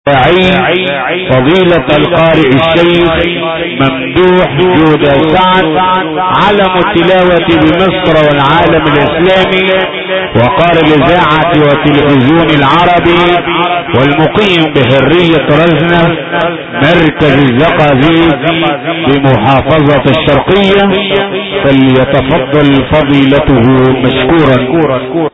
فضيلة القارئ الشيخ ممدوح جودة سعد، علم التلاوة بمصر والعالم الاسلامي، وقارئ الاذاعة والتلفزيون العربي، والمقيم بحرية رزنة مركز الزقازيق بمحافظة الشرقية، فليتفضل فضيلته مشكورا.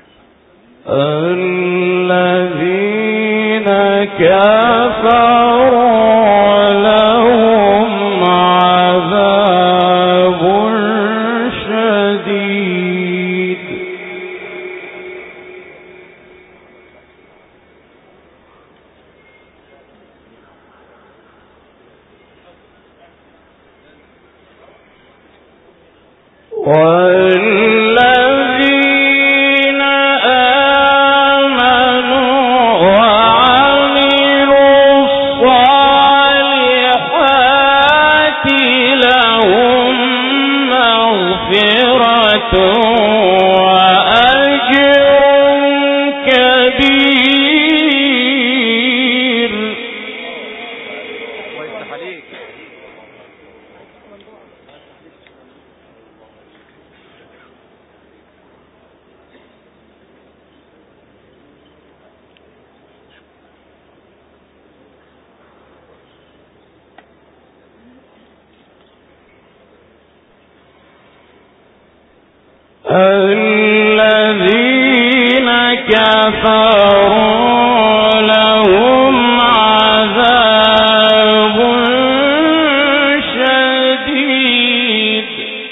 الذين كفروا والذين آمنوا وعملوا الصالحات لهم مغفرة الذين كفروا لهم عذاب شديد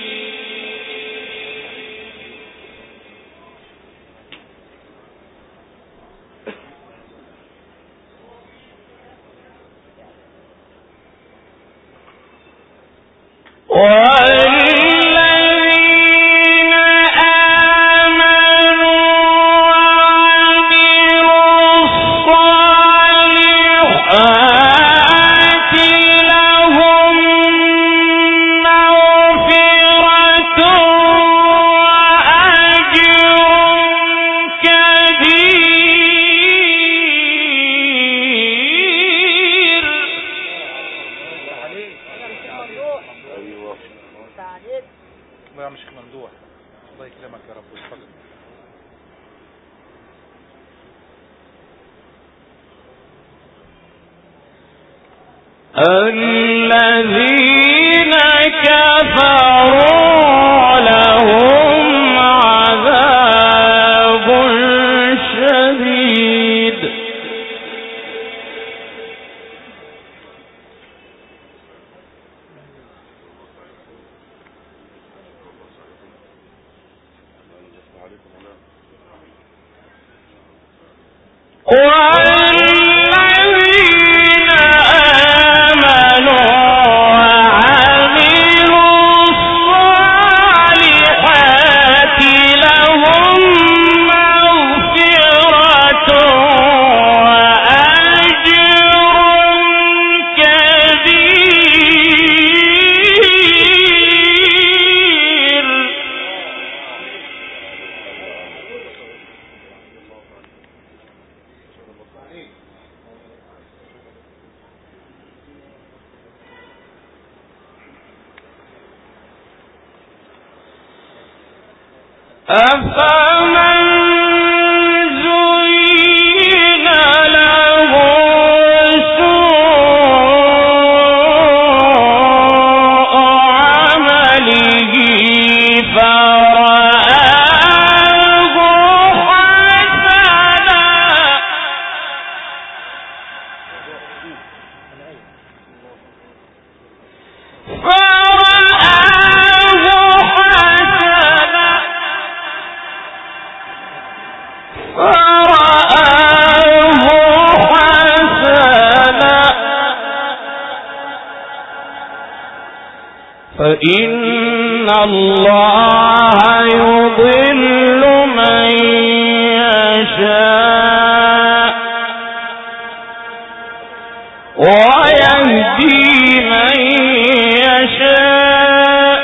الذين كفروا لهم عذاب شديد أفمن زين له سوء عمله فرآه حسنا فإن الله يضل من يشاء ويهدي من يشاء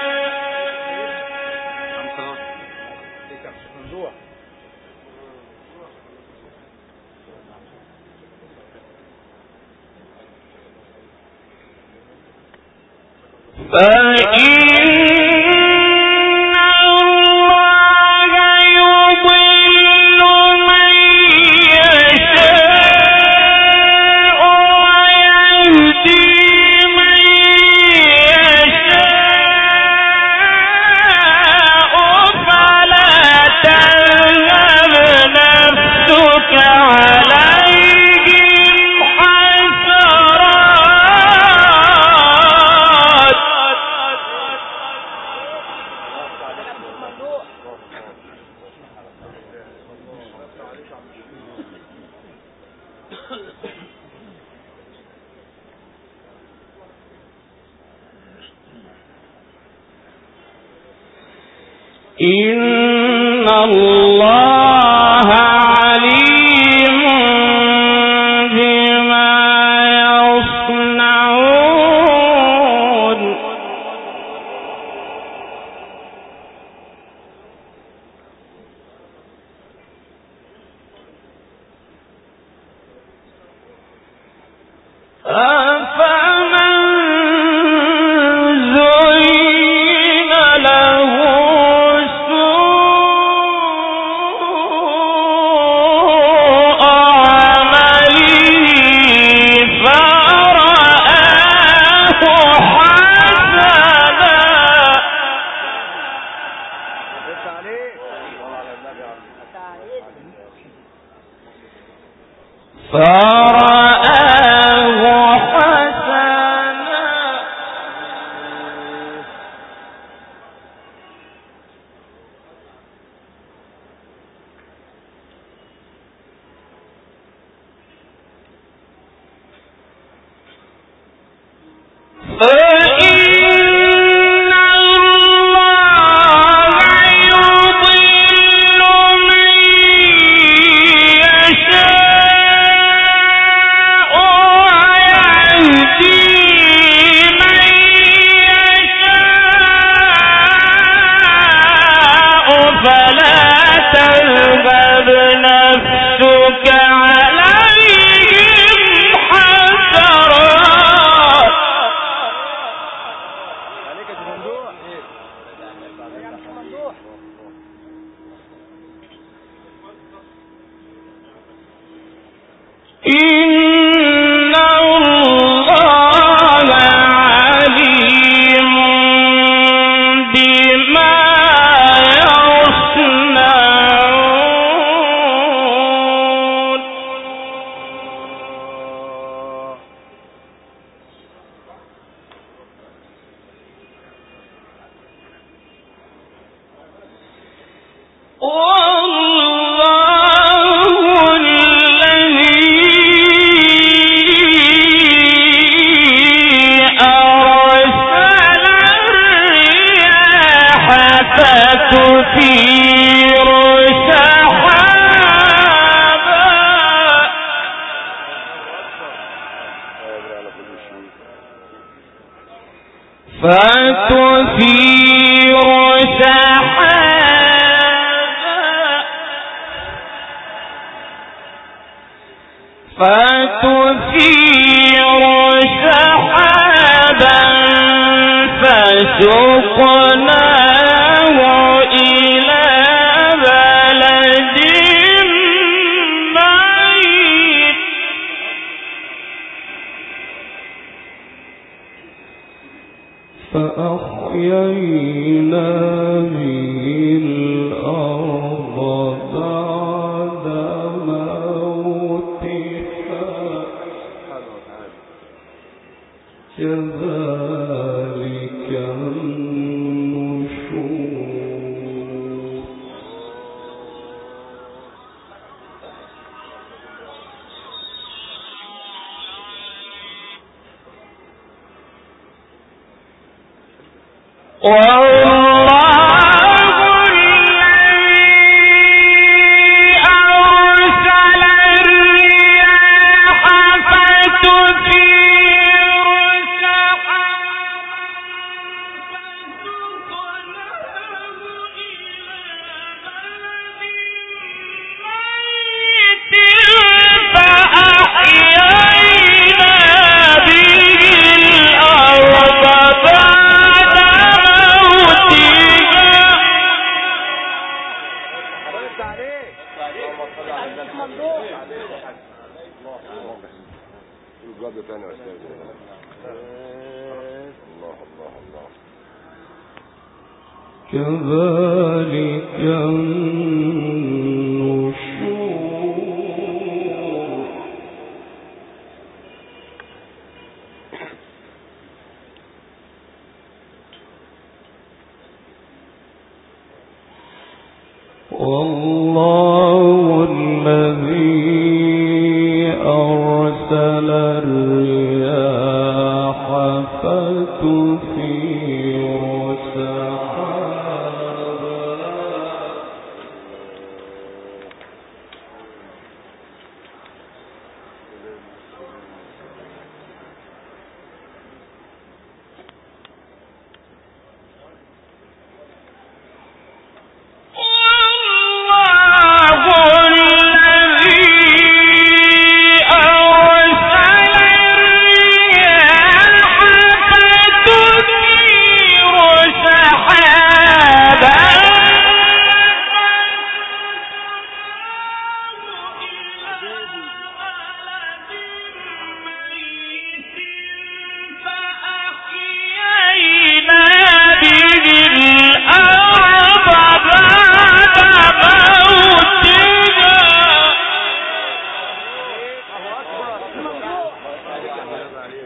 فإن الله يضل من يشاء ويهدي من يشاء فلا تذهب نفسك عليهم حسرات إن الله عليم بما يصنعون. فتثير سحابا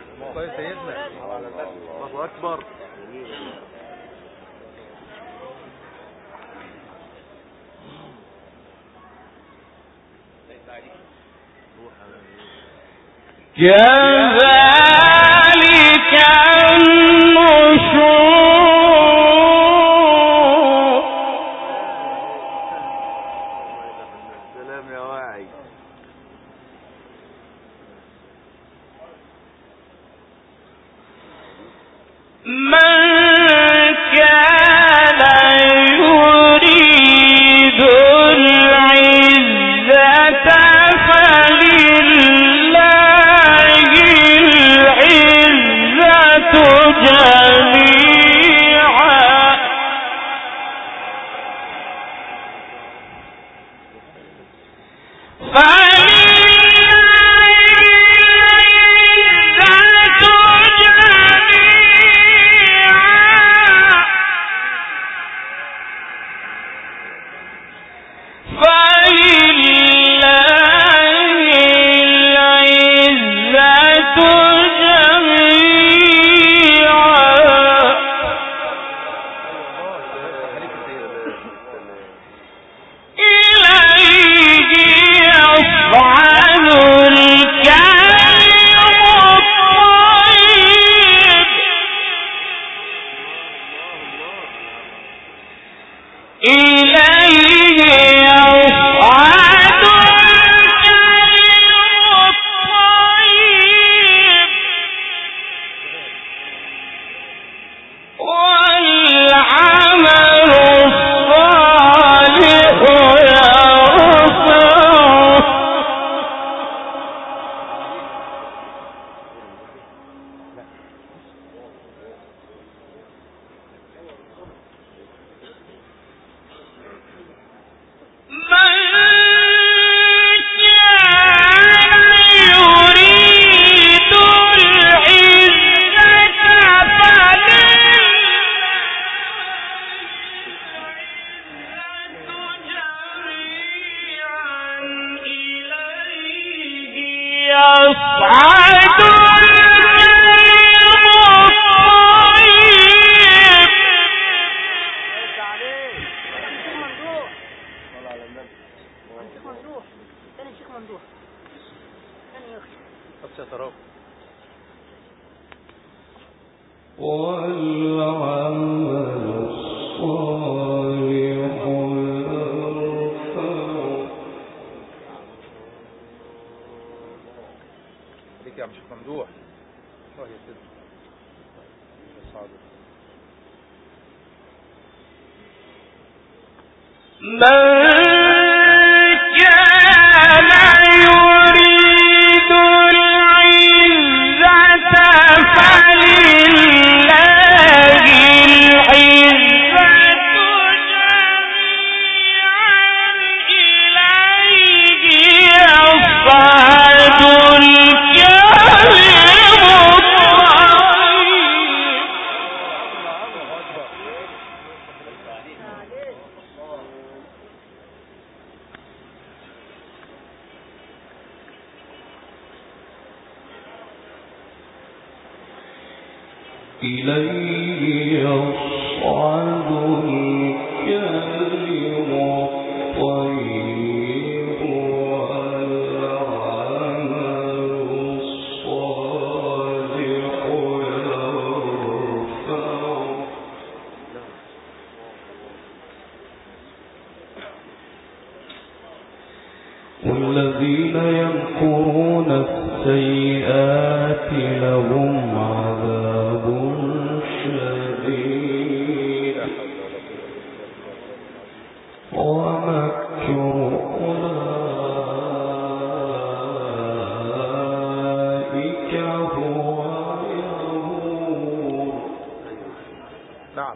كويس سيدنا. الله اكبر. كذلك النشور. سلام يا واعي. من كان يريد العزة فلله العزة جميعا. والذين يمكرون السيئات لهم عذاب شديد ومكر أولئك هو يهور. نعم.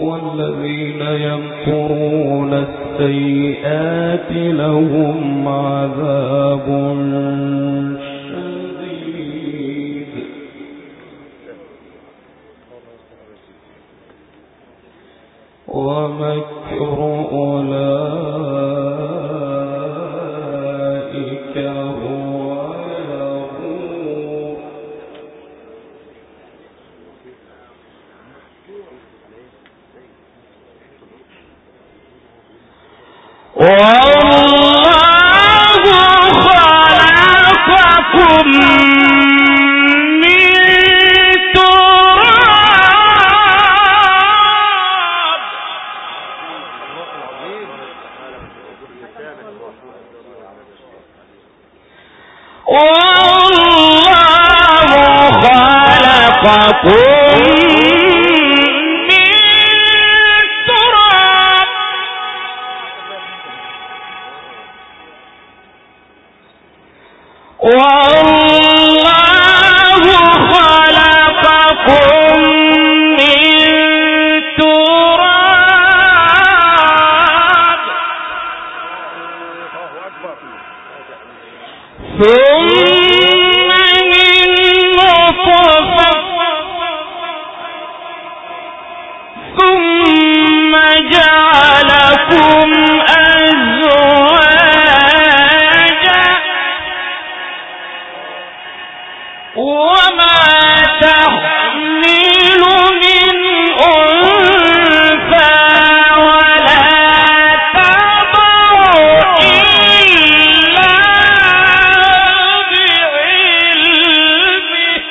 والذين يمكرون السيئات لهم عذاب شديد ومكر أولئك هو يبور والله خلقكم من تراب والله خلقكم والله خلقكم من تراب ثم من نطفة ثم جعلكم أزواجا وما تحمل من أنثى ولا تضع إلا بعلمه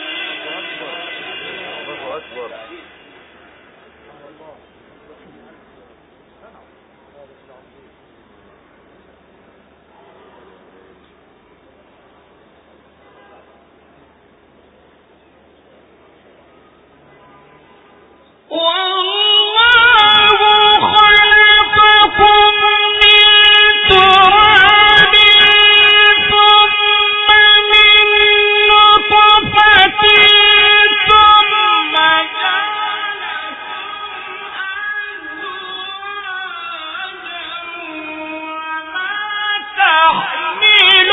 والله خلقكم من تراب ثم من نطفة ثم جعلكم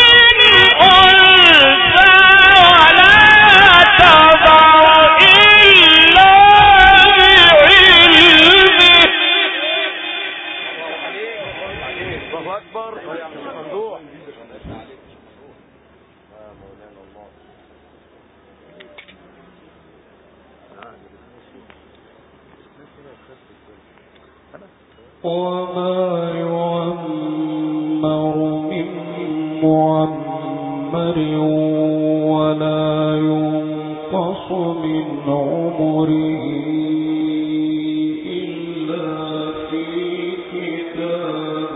وما يعمر من معمر ولا ينقص من عمره إلا في كتاب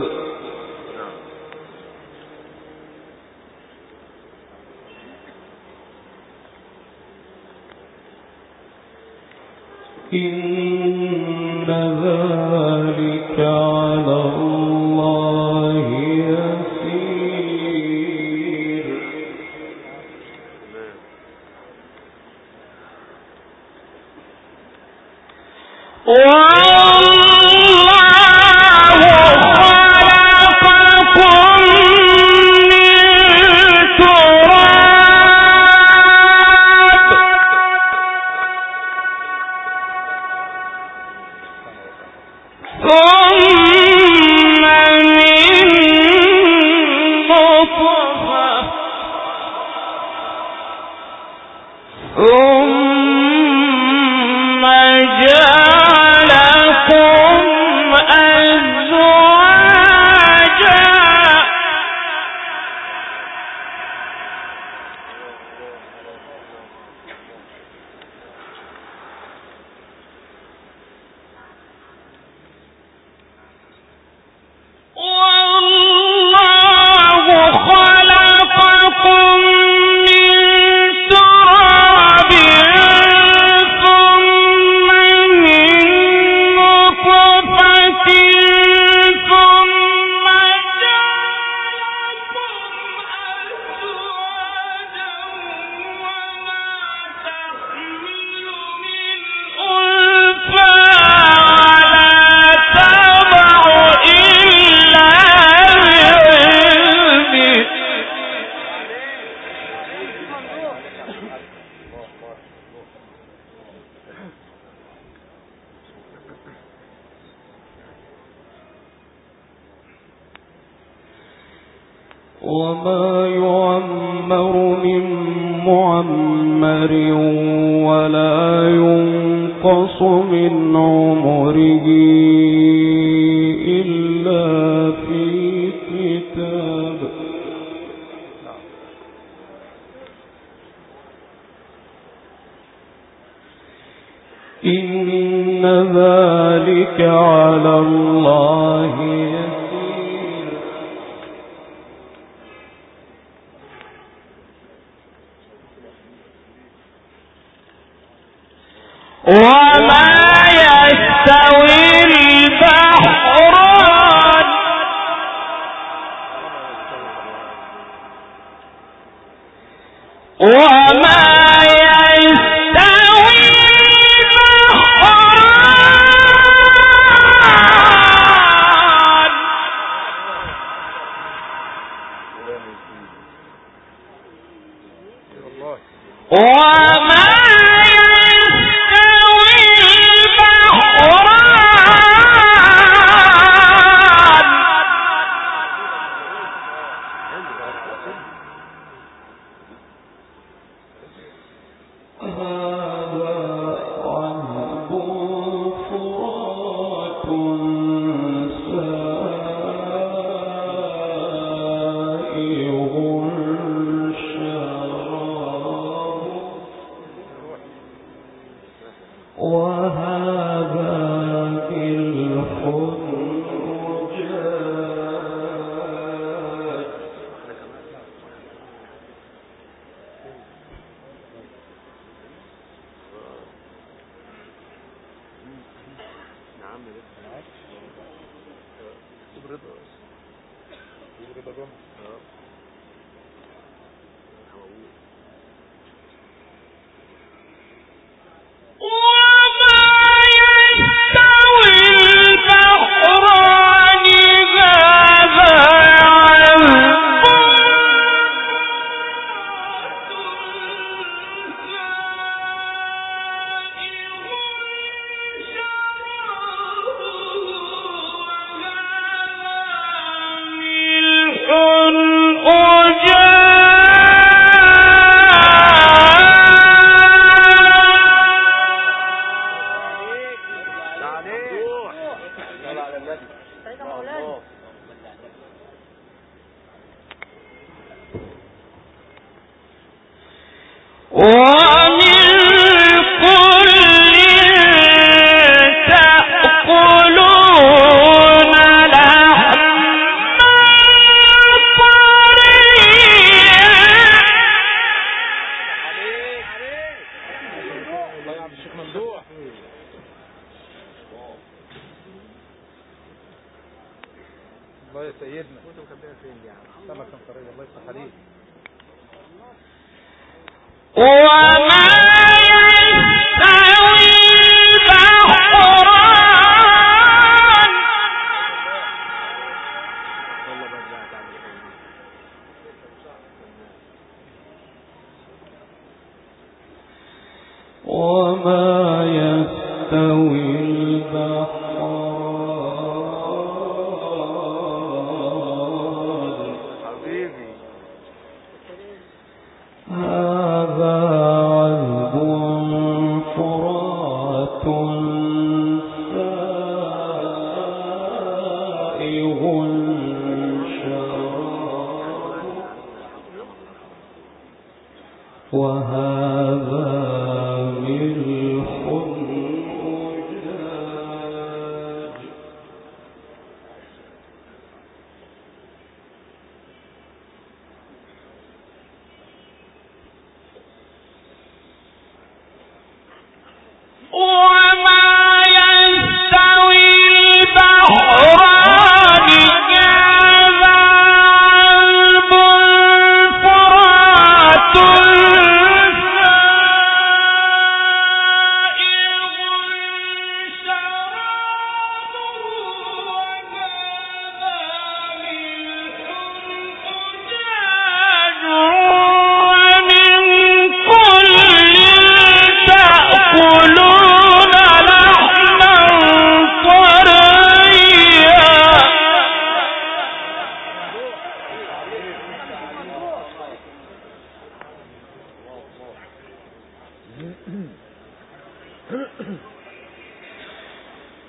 إن ذلك على الله يسير والله خلقكم من تراب ثم من نطفة ثم جعلكم أزواجا وما يعمر من معمر ولا ينقص من عمره إلا في كتاب. إن ذلك على الله يسير. وما يستوي البحران وما الله يا سيدنا وانت مكبرها فين دي يا عم؟ سمكة طرية الله يفتح عليك. وما يستوي البحران وما يستوي البحران حبيبي هذا عذب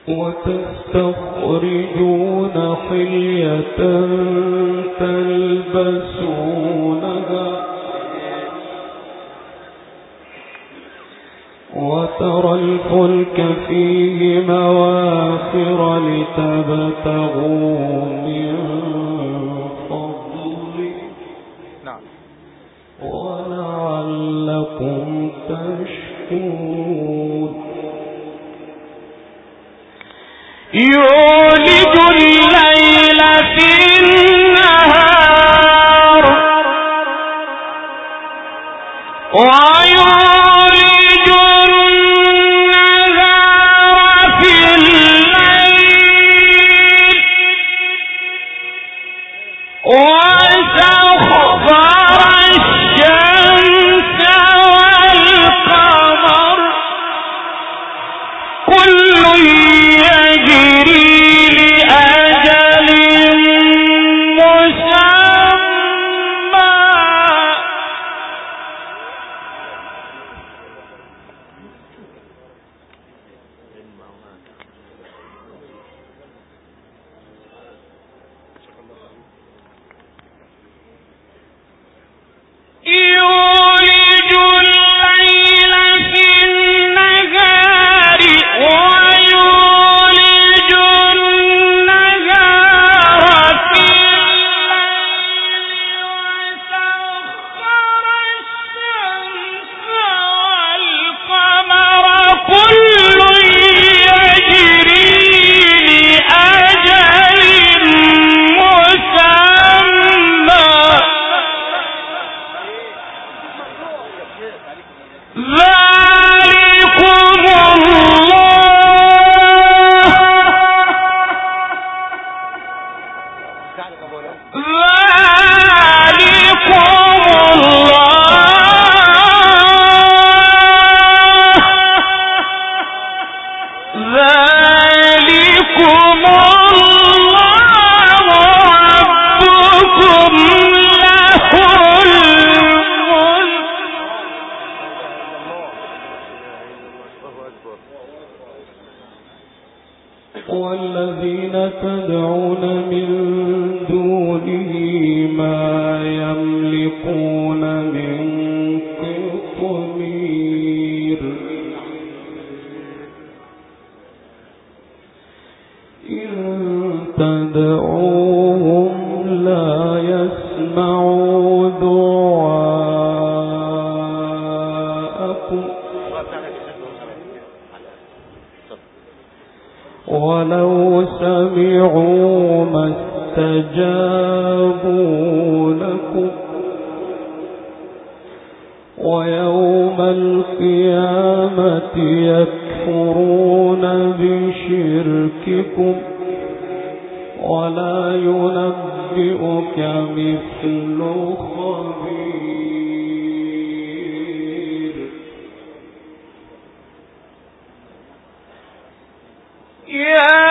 وتستخرجون حلية تلبسونها وترى الفلك فيه مواخر لتبتغوا من فضله ولعلكم تشكرون يولج الليل في النهار ويولج النهار في الليل وسخر الشمس والقمر كل يجري لأجل مسمى يولج الليل في النهار ويولج النهار في الليل وسخر الشمس والقمر كل يجري لأجل مسمى ذلكم والذين تدعون من دونه ما يملكون من قطمير إن تدعوهم لا يسمعوا دعاءكم ولو سمعوا ما استجابوا لكم ويوم القيامة يكفرون بشرككم ولا ينبئك مثل خبير يا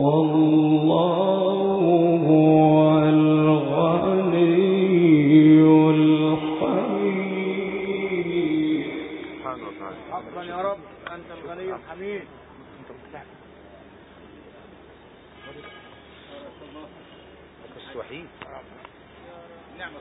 والله هو الغني الحميد. حقا يا رب أنت الغني الحميد. وحيد نعمة.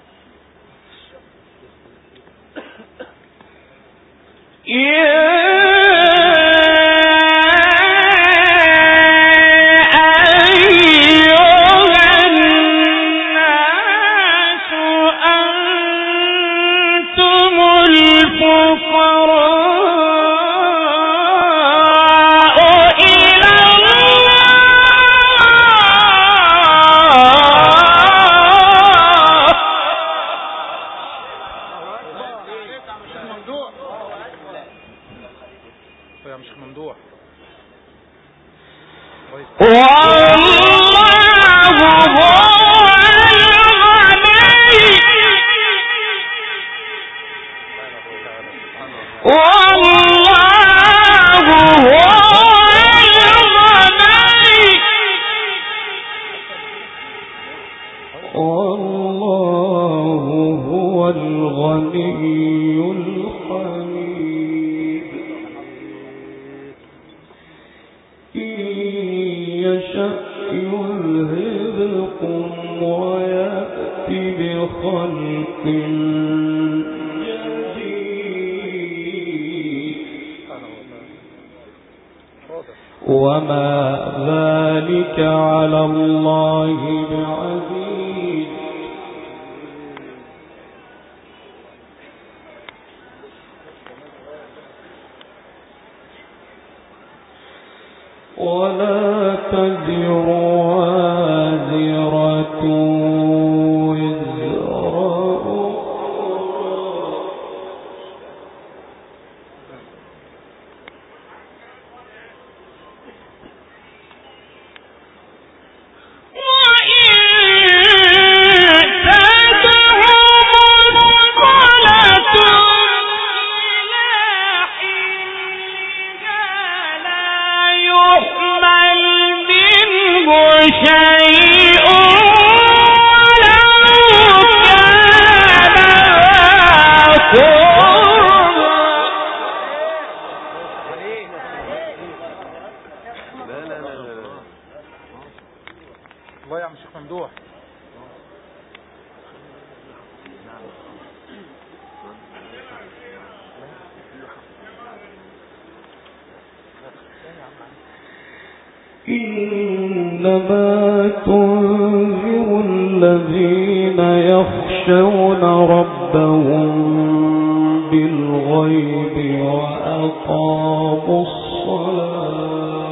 وما ذلك على الله بعزيز. ولا تزر وازرة وزر الله يا عم شيخ ممدوح. إنما تنذر الذين يخشون ربهم بالغيب وأقاموا الصلاة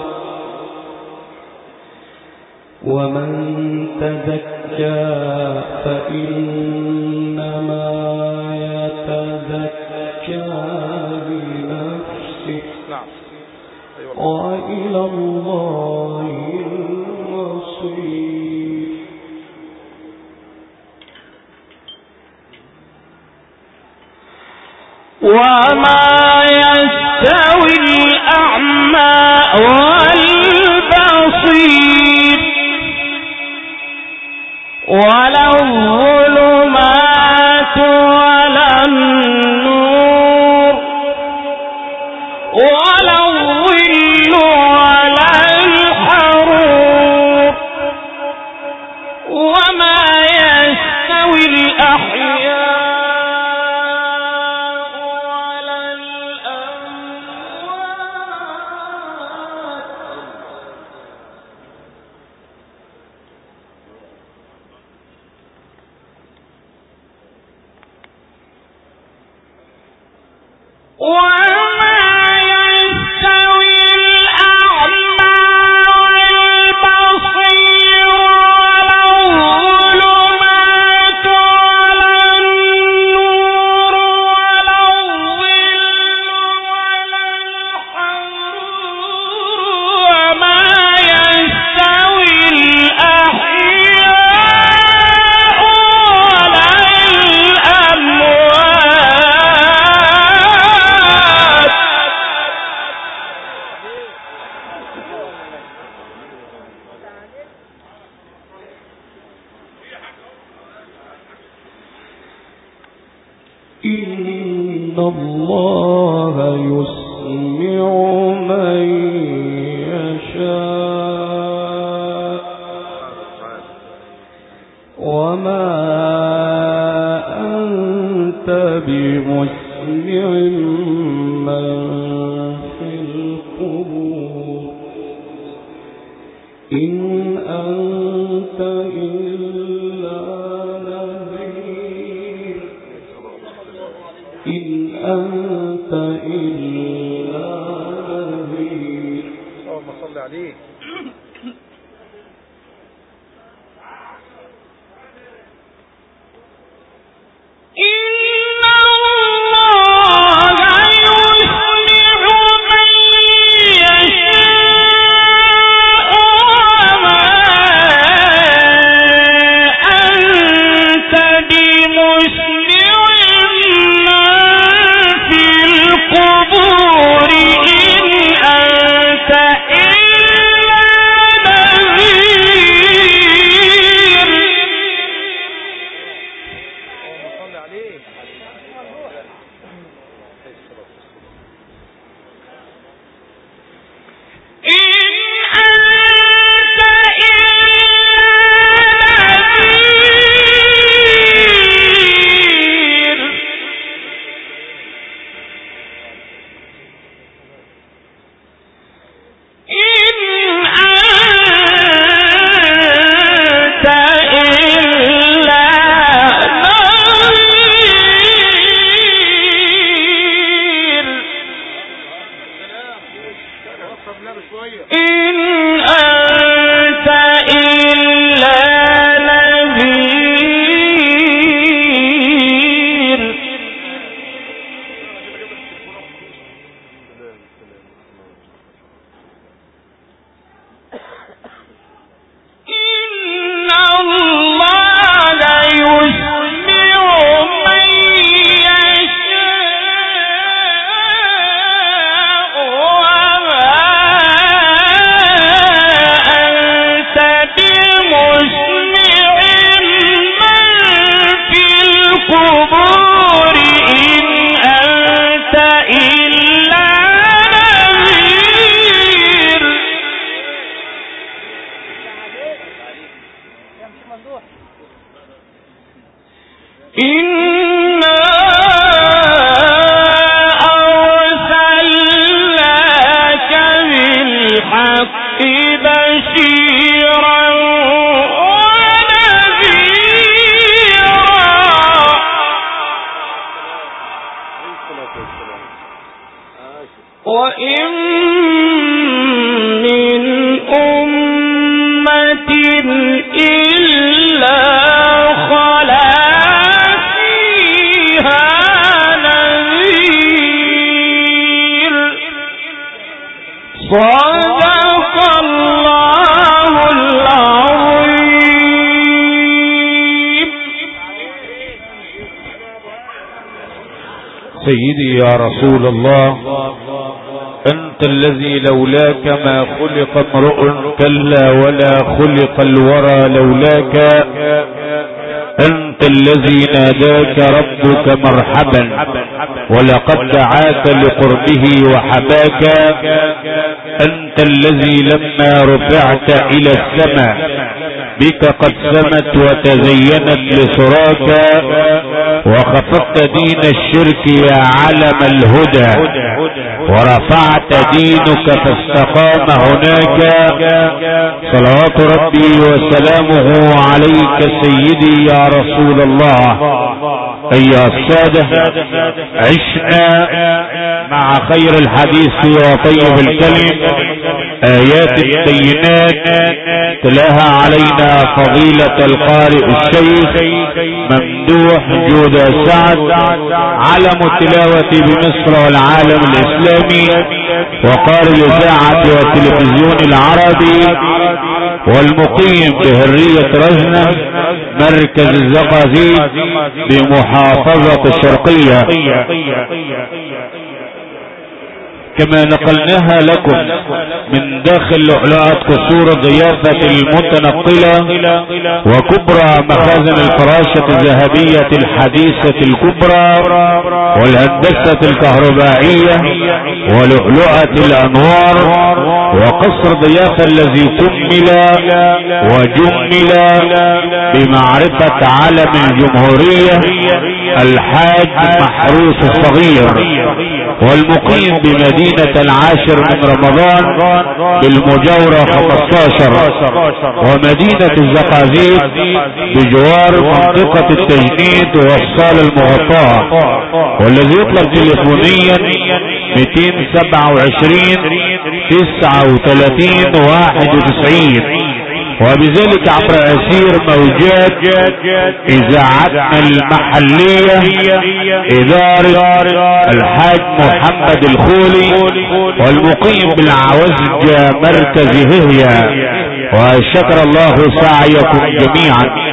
ومن تزكى فإنما يتزكى لنفسه وإلى الله المصير. وما يستوي الأعمى والبصير ولا الظلمات ولا النور ولا الظل ولا الحرور وما يستوي الأحياء ولا الأموات إن الله يسمع من يشاء وما أنت بمسمع من في القبور إن أنت إلا نذير إن أنت إلا نذير. اللهم صل عليه. وإن من أمة إلا خلا فيها نذير. صدق الله العظيم. سيدي يا رسول الله، أنت الذي لولاك ما خلق امرؤ كلا ولا خلق الورى لولاك. أنت الذي ناداك ربك مرحبا ولقد دعاك لقربه وحباك. أنت الذي لما رفعت إلى السماء بك قد سمت وتزينت لسراك، وخفضت دين الشرك يا علم الهدى ورفعت دينك فاستقام هناك. صلوات ربي وسلامه عليك سيدي يا رسول الله. أيها السادة، عشنا مع خير الحديث وطيب الكلم آيات بينات تلاها علينا فضيلة القارئ الشيخ ممدوح جودة سعد، علم التلاوة بمصر والعالم الإسلامي، وقارئ الإذاعة والتلفزيون العربي، والمقيم بهرية رزنة مركز الزقازيق بمحافظة الشرقية. كما نقلناها لكم من داخل لؤلؤة قصور الضيافة المتنقلة وكبرى مخازن الفراشة الذهبية الحديثة الكبرى والهندسة الكهربائية ولؤلؤة الأنوار وقصر ضيافة الذي كمل وجمل بمعرفة علم الجمهورية الحاج محروس الصغير والمقيم بمدينة العاشر من رمضان بالمجاورة 15 ومدينة الزقازيق بجوار منطقة التجنيد والصالة المغطاة والذي يطلب تليفونيا 227 39 91 وبذلك عبر أسير موجات إذاعتنا المحلية إدارة الحاج محمد الخولي والمقيم بالعوزجة مركز هي وشكر الله سعيكم جميعا.